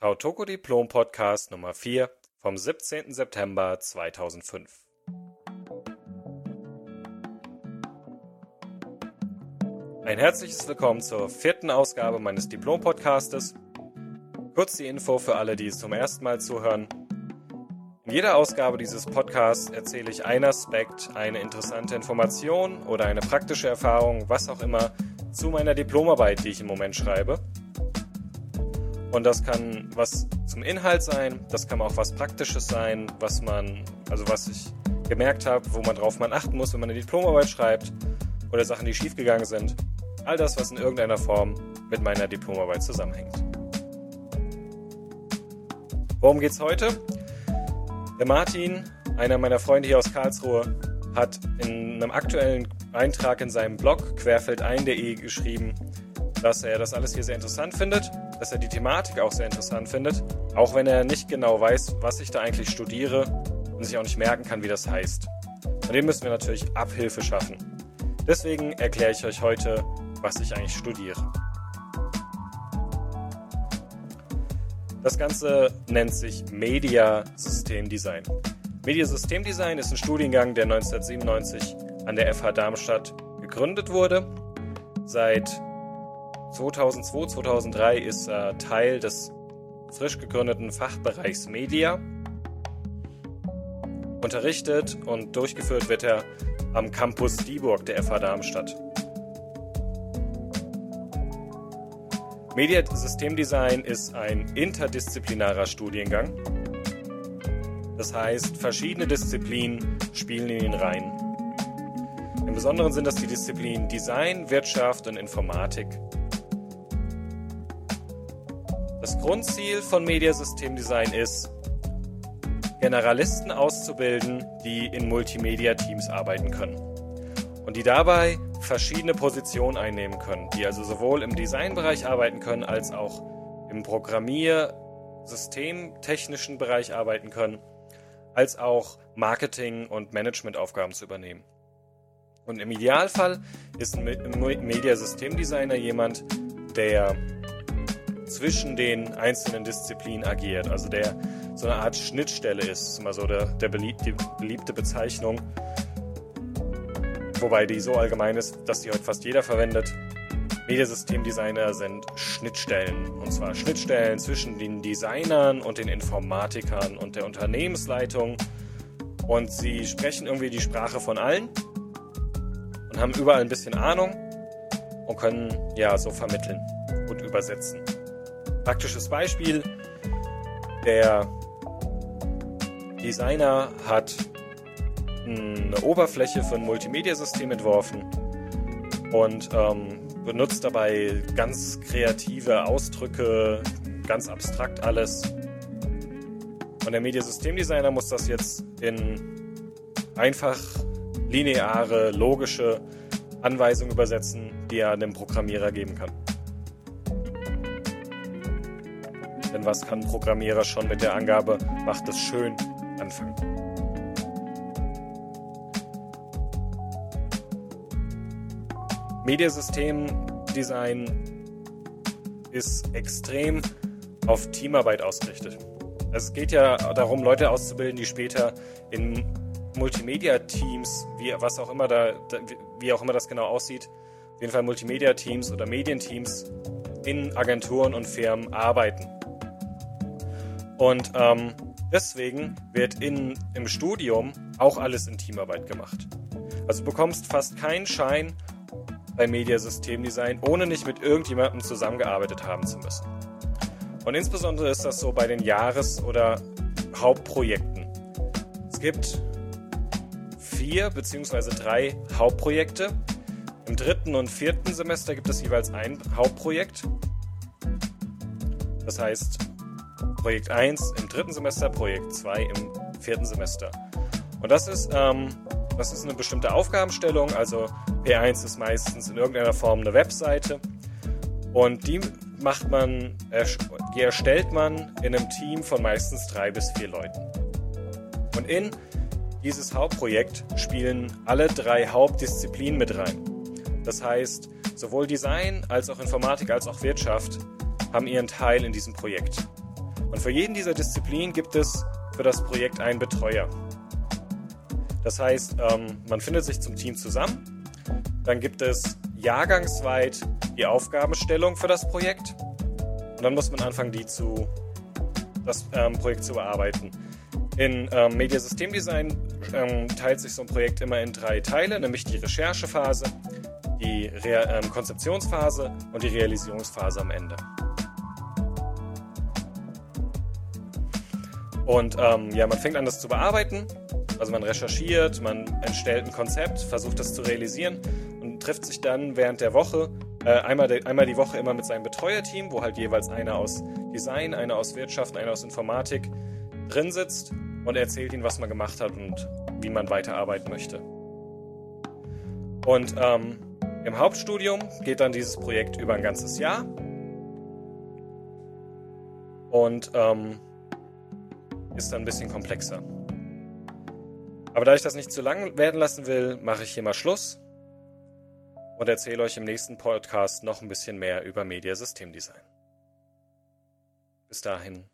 Tautoko Diplom Podcast Nummer 4 vom 17. September 2005. Ein herzliches Willkommen zur 4. Ausgabe meines Diplom-Podcastes. Kurz die Info für alle, die es zum ersten Mal zuhören. In jeder Ausgabe dieses Podcasts erzähle ich einen Aspekt, eine interessante Information oder eine praktische Erfahrung, was auch immer, zu meiner Diplomarbeit, die ich im Moment schreibe. Und das kann was zum Inhalt sein, das kann auch was Praktisches sein, was ich gemerkt habe, worauf man achten muss, wenn man eine Diplomarbeit schreibt, oder Sachen, die schiefgegangen sind. All das, was in irgendeiner Form mit meiner Diplomarbeit zusammenhängt. Worum geht's heute? Der Martin, einer meiner Freunde hier aus Karlsruhe, hat in einem aktuellen Eintrag in seinem Blog querfeldein.de geschrieben, dass er das alles hier sehr interessant findet, dass er die Thematik auch sehr interessant findet, auch wenn er nicht genau weiß, was ich da eigentlich studiere und sich auch nicht merken kann, wie das heißt. Und dem müssen wir natürlich Abhilfe schaffen. Deswegen erkläre ich euch heute, was ich eigentlich studiere. Das Ganze nennt sich Media System Design. Media System Design ist ein Studiengang, der 1997 an der FH Darmstadt gegründet wurde. Seit 2002, 2003 ist er Teil des frisch gegründeten Fachbereichs Media. Unterrichtet und durchgeführt wird er am Campus Dieburg der FH Darmstadt. Media System Design ist ein interdisziplinarer Studiengang. Das heißt, verschiedene Disziplinen spielen in ihn rein. Im Besonderen sind das die Disziplinen Design, Wirtschaft und Informatik. Das Grundziel von Media System Design ist, Generalisten auszubilden, die in Multimedia-Teams arbeiten können und die dabei verschiedene Positionen einnehmen können, die also sowohl im Designbereich arbeiten können, als auch im Programmier-systemtechnischen Bereich arbeiten können, als auch Marketing- und Managementaufgaben zu übernehmen. Und im Idealfall ist ein Media-System-Designer jemand, der zwischen den einzelnen Disziplinen agiert, also der so eine Art Schnittstelle ist immer so die beliebte Bezeichnung, wobei die so allgemein ist, dass die heute fast jeder verwendet. Mediasystemdesigner sind Schnittstellen, und zwar Schnittstellen zwischen den Designern und den Informatikern und der Unternehmensleitung, und sie sprechen irgendwie die Sprache von allen und haben überall ein bisschen Ahnung und können so vermitteln und übersetzen. Praktisches Beispiel: Der Designer hat eine Oberfläche für ein Multimedia-System entworfen und benutzt dabei ganz kreative Ausdrücke, ganz abstrakt alles. Und der Mediasystemdesigner muss das jetzt in einfach lineare, logische Anweisungen übersetzen, die er dem Programmierer geben kann. Denn was kann ein Programmierer schon mit der Angabe, macht es schön, anfangen? Mediasystemdesign ist extrem auf Teamarbeit ausgerichtet. Also es geht ja darum, Leute auszubilden, die später in Multimedia-Teams, wie auch immer das genau aussieht, auf jeden Fall Multimedia-Teams oder Medienteams in Agenturen und Firmen arbeiten. Und deswegen wird im Studium auch alles in Teamarbeit gemacht. Also du bekommst fast keinen Schein bei Mediasystemdesign, ohne nicht mit irgendjemandem zusammengearbeitet haben zu müssen. Und insbesondere ist das so bei den Jahres- oder Hauptprojekten. Es gibt 4 bzw. 3 Hauptprojekte. Im 3. und 4. Semester gibt es jeweils ein Hauptprojekt. Das heißt, Projekt 1 im 3. Semester, Projekt 2 im 4. Semester. Und das ist eine bestimmte Aufgabenstellung, also P1 ist meistens in irgendeiner Form eine Webseite und die erstellt man in einem Team von meistens 3 bis 4 Leuten. Und in dieses Hauptprojekt spielen alle 3 Hauptdisziplinen mit rein. Das heißt, sowohl Design als auch Informatik als auch Wirtschaft haben ihren Teil in diesem Projekt. Und für jeden dieser Disziplinen gibt es für das Projekt einen Betreuer. Das heißt, man findet sich zum Team zusammen, dann gibt es jahrgangsweit die Aufgabenstellung für das Projekt und dann muss man anfangen, das Projekt zu bearbeiten. In Mediasystemdesign teilt sich so ein Projekt immer in 3 Teile, nämlich die Recherchephase, die Konzeptionsphase und die Realisierungsphase am Ende. Und man fängt an, das zu bearbeiten. Also man recherchiert, man erstellt ein Konzept, versucht das zu realisieren und trifft sich dann während der Woche, einmal die Woche immer mit seinem Betreuerteam, wo halt jeweils einer aus Design, einer aus Wirtschaft, einer aus Informatik drin sitzt und erzählt ihnen, was man gemacht hat und wie man weiterarbeiten möchte. Und im Hauptstudium geht dann dieses Projekt über ein ganzes Jahr und ist dann ein bisschen komplexer. Aber da ich das nicht zu lang werden lassen will, mache ich hier mal Schluss und erzähle euch im nächsten Podcast noch ein bisschen mehr über Mediasystemdesign. Bis dahin.